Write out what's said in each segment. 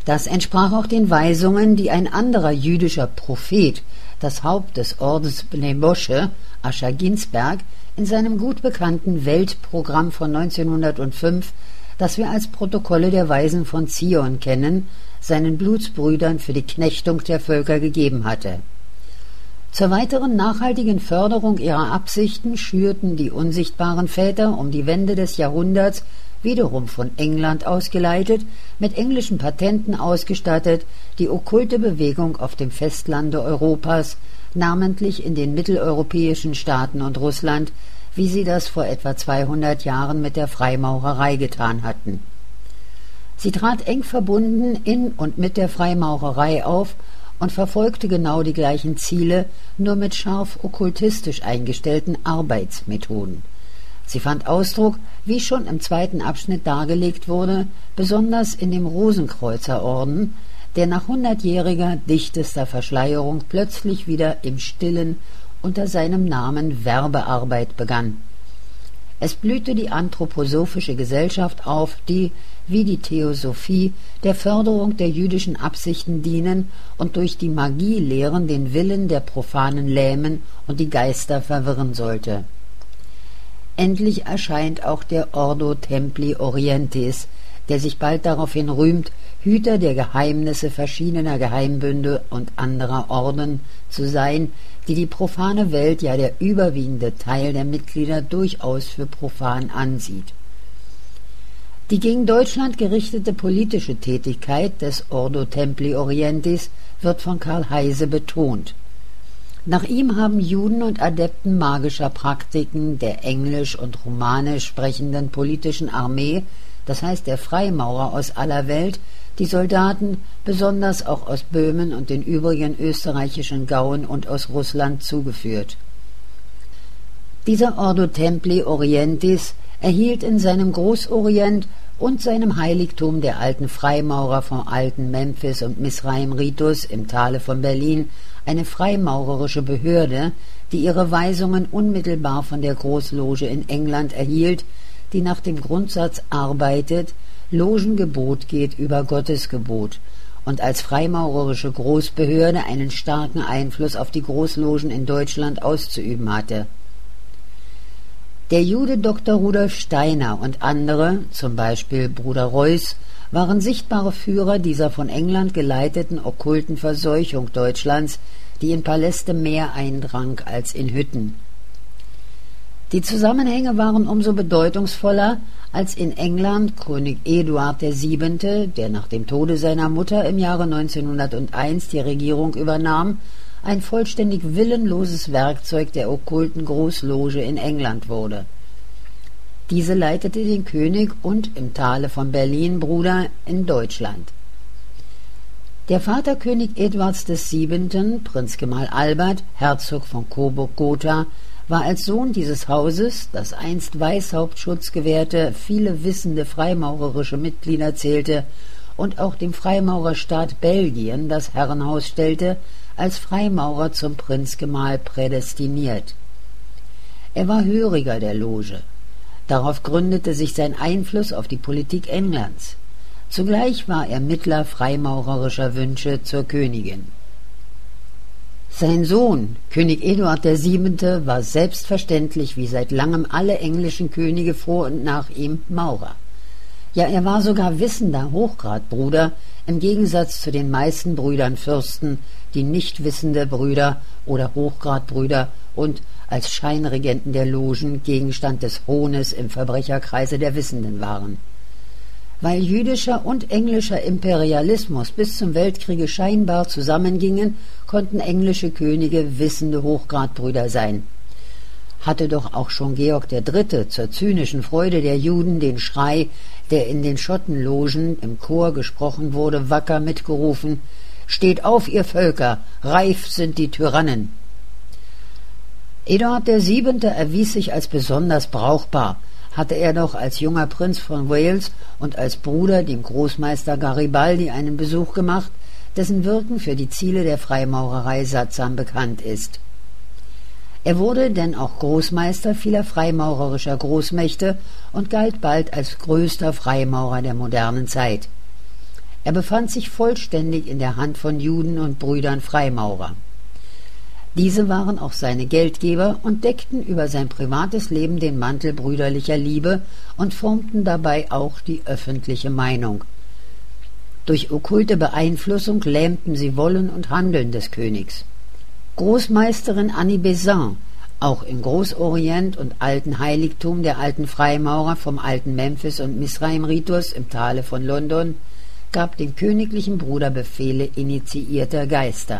Das entsprach auch den Weisungen, die ein anderer jüdischer Prophet, das Haupt des Ordens Bnei Moshe, Ascher Ginsberg, in seinem gut bekannten Weltprogramm von 1905, das wir als Protokolle der Weisen von Zion kennen, seinen Blutsbrüdern für die Knechtung der Völker gegeben hatte. Zur weiteren nachhaltigen Förderung ihrer Absichten schürten die unsichtbaren Väter um die Wende des Jahrhunderts, wiederum von England ausgeleitet, mit englischen Patenten ausgestattet, die okkulte Bewegung auf dem Festlande Europas, namentlich in den mitteleuropäischen Staaten und Russland, wie sie das vor etwa 200 Jahren mit der Freimaurerei getan hatten. Sie trat eng verbunden in und mit der Freimaurerei auf und verfolgte genau die gleichen Ziele, nur mit scharf okkultistisch eingestellten Arbeitsmethoden. Sie fand Ausdruck, wie schon im zweiten Abschnitt dargelegt wurde, besonders in dem Rosenkreuzerorden, der nach 100-jähriger dichtester Verschleierung plötzlich wieder im Stillen unter seinem Namen Werbearbeit begann. Es blühte die anthroposophische Gesellschaft auf, die, wie die Theosophie, der Förderung der jüdischen Absichten dienen und durch die Magielehren den Willen der Profanen lähmen und die Geister verwirren sollte. Endlich erscheint auch der Ordo Templi Orientis, der sich bald daraufhin rühmt, Hüter der Geheimnisse verschiedener Geheimbünde und anderer Orden zu sein, die profane Welt, ja der überwiegende Teil der Mitglieder, durchaus für profan ansieht. Die gegen Deutschland gerichtete politische Tätigkeit des Ordo Templi Orientis wird von Karl Heyse betont. Nach ihm haben Juden und Adepten magischer Praktiken der englisch und romanisch sprechenden politischen Armee, das heißt der Freimaurer aus aller Welt, die Soldaten, besonders auch aus Böhmen und den übrigen österreichischen Gauen und aus Russland, zugeführt. Dieser Ordo Templi Orientis erhielt in seinem Großorient und seinem Heiligtum der alten Freimaurer vom alten Memphis und Misraim-Ritus im Tale von Berlin eine freimaurerische Behörde, die ihre Weisungen unmittelbar von der Großloge in England erhielt, die nach dem Grundsatz arbeitet, Logengebot geht über Gottesgebot, und als freimaurerische Großbehörde einen starken Einfluss auf die Großlogen in Deutschland auszuüben hatte. Der Jude Dr. Rudolf Steiner und andere, zum Beispiel Bruder Reuß, waren sichtbare Führer dieser von England geleiteten okkulten Verseuchung Deutschlands, die in Paläste mehr eindrang als in Hütten. Die Zusammenhänge waren umso bedeutungsvoller, als in England König Eduard VII., der nach dem Tode seiner Mutter im Jahre 1901 die Regierung übernahm, ein vollständig willenloses Werkzeug der okkulten Großloge in England wurde. Diese leitete den König und im Tale von Berlin in Deutschland. Der Vater König Eduards VII., Prinzgemahl Albert, Herzog von Coburg-Gotha, war als Sohn dieses Hauses, das einst Weißhauptschutz gewährte, viele wissende freimaurerische Mitglieder zählte und auch dem Freimaurerstaat Belgien das Herrenhaus stellte, als Freimaurer zum Prinzgemahl prädestiniert. Er war Höriger der Loge. Darauf gründete sich sein Einfluss auf die Politik Englands. Zugleich war er Mittler freimaurerischer Wünsche zur Königin. Sein Sohn, König Eduard VII., war selbstverständlich wie seit langem alle englischen Könige vor und nach ihm Maurer. Ja, er war sogar wissender Hochgradbruder, im Gegensatz zu den meisten Brüdern Fürsten, die nicht wissende Brüder oder Hochgradbrüder und als Scheinregenten der Logen Gegenstand des Hohnes im Verbrecherkreise der Wissenden waren. Weil jüdischer und englischer Imperialismus bis zum Weltkriege scheinbar zusammengingen, konnten englische Könige wissende Hochgradbrüder sein. Hatte doch auch schon Georg III. Zur zynischen Freude der Juden den Schrei, der in den Schottenlogen im Chor gesprochen wurde, wacker mitgerufen: »Steht auf, ihr Völker, reif sind die Tyrannen!« Eduard VII. Erwies sich als besonders brauchbar, hatte er doch als junger Prinz von Wales und als Bruder dem Großmeister Garibaldi einen Besuch gemacht, dessen Wirken für die Ziele der Freimaurerei sattsam bekannt ist. Er wurde denn auch Großmeister vieler freimaurerischer Großmächte und galt bald als größter Freimaurer der modernen Zeit. Er befand sich vollständig in der Hand von Juden und Brüdern Freimaurer. Diese waren auch seine Geldgeber und deckten über sein privates Leben den Mantel brüderlicher Liebe und formten dabei auch die öffentliche Meinung. Durch okkulte Beeinflussung lähmten sie Wollen und Handeln des Königs. Großmeisterin Annie Besant, auch im Großorient und alten Heiligtum der alten Freimaurer vom alten Memphis und Misraim-Ritus im Tale von London, gab dem königlichen Bruder Befehle initiierter Geister.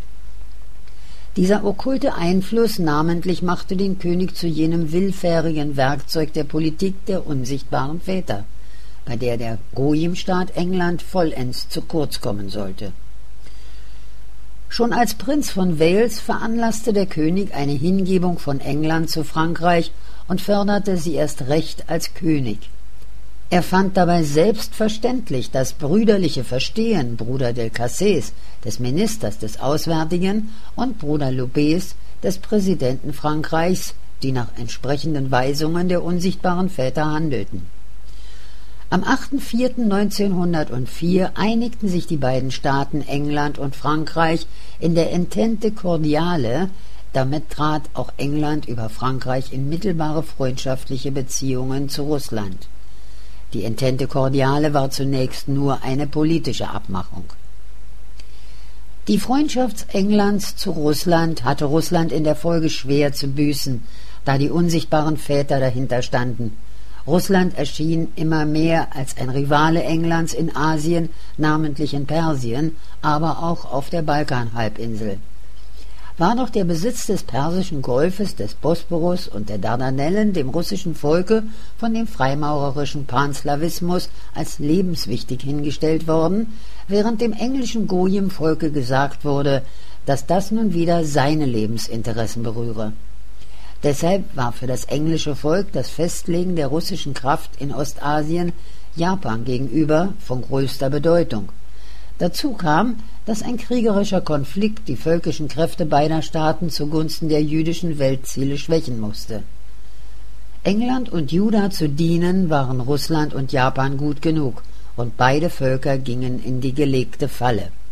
Dieser okkulte Einfluss namentlich machte den König zu jenem willfährigen Werkzeug der Politik der unsichtbaren Väter, bei der Gojim-Staat England vollends zu kurz kommen sollte. Schon als Prinz von Wales veranlasste der König eine Hingebung von England zu Frankreich und förderte sie erst recht als König. Er fand dabei selbstverständlich das brüderliche Verstehen Bruder del Cassés, des Ministers des Auswärtigen, und Bruder Loubets, des Präsidenten Frankreichs, die nach entsprechenden Weisungen der unsichtbaren Väter handelten. Am 8.4.1904 einigten sich die beiden Staaten England und Frankreich in der Entente Cordiale. Damit trat auch England über Frankreich in mittelbare freundschaftliche Beziehungen zu Russland. Die Entente Cordiale war zunächst nur eine politische Abmachung. Die Freundschaft Englands zu Russland hatte Russland in der Folge schwer zu büßen, da die unsichtbaren Väter dahinter standen. Russland erschien immer mehr als ein Rivale Englands in Asien, namentlich in Persien, aber auch auf der Balkanhalbinsel. War doch der Besitz des Persischen Golfes, des Bosporus und der Dardanellen dem russischen Volke von dem freimaurerischen Panslawismus als lebenswichtig hingestellt worden, während dem englischen Gojim-Volke gesagt wurde, dass das nun wieder seine Lebensinteressen berühre. Deshalb war für das englische Volk das Festlegen der russischen Kraft in Ostasien Japan gegenüber von größter Bedeutung. Dazu kam, dass ein kriegerischer Konflikt die völkischen Kräfte beider Staaten zugunsten der jüdischen Weltziele schwächen musste. England und Juda zu dienen waren Russland und Japan gut genug, und beide Völker gingen in die gelegte Falle.